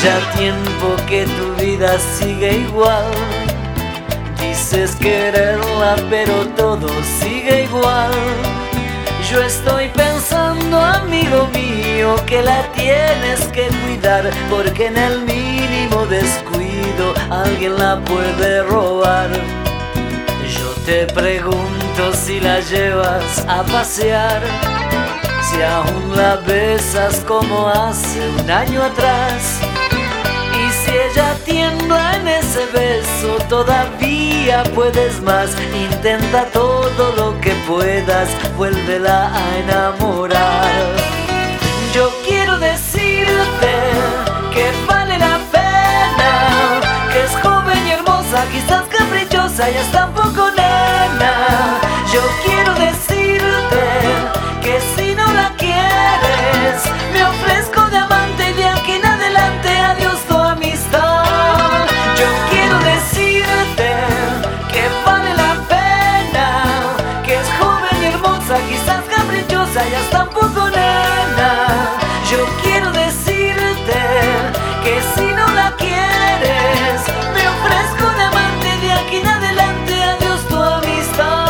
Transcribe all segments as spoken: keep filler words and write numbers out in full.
ya tiempo que tu vida sigue igual. Dices quererla pero todo sigue igual. Yo estoy pensando, amigo mío, que la tienes que cuidar, porque en el mínimo descuido alguien la puede robar. Yo te pregunto si la llevas a pasear, si aún la besas como hace un año atrás. Y si ella tiembla en ese beso, todavía puedes más. Intenta todo lo que puedas, vuélvela a enamorar. Yo quiero decirte que vale la pena, que es joven y hermosa, quizás caprichosa y hasta un poco nena. Yo quiero decirte que si no la quieres, me ofrezco de amante y de aquí en adelante adiós tu amistad. Yo quiero decirte que vale la pena, que es joven y hermosa, quizás caprichosa y hasta un poco nena. Yo quiero decirte que si no la quieres, me ofrezco de amante y de aquí en adelante adiós tu amistad.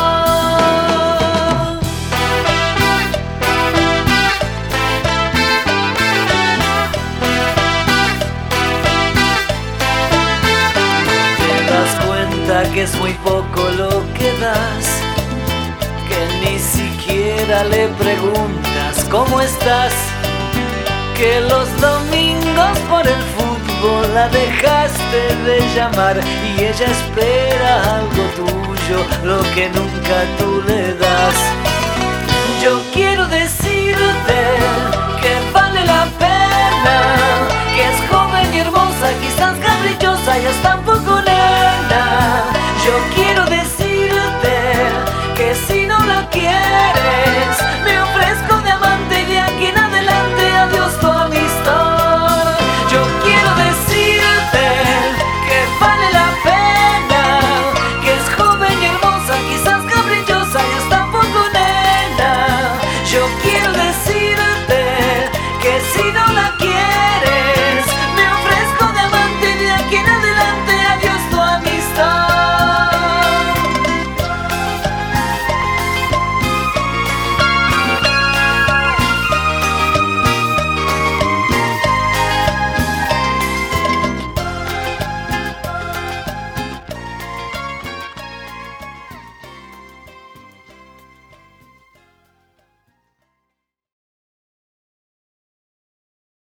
Que es muy poco lo que das, que ni siquiera le preguntas cómo estás, que los domingos por el fútbol la dejaste de llamar y ella espera algo tuyo, lo que nunca tú le das. Yo quiero decir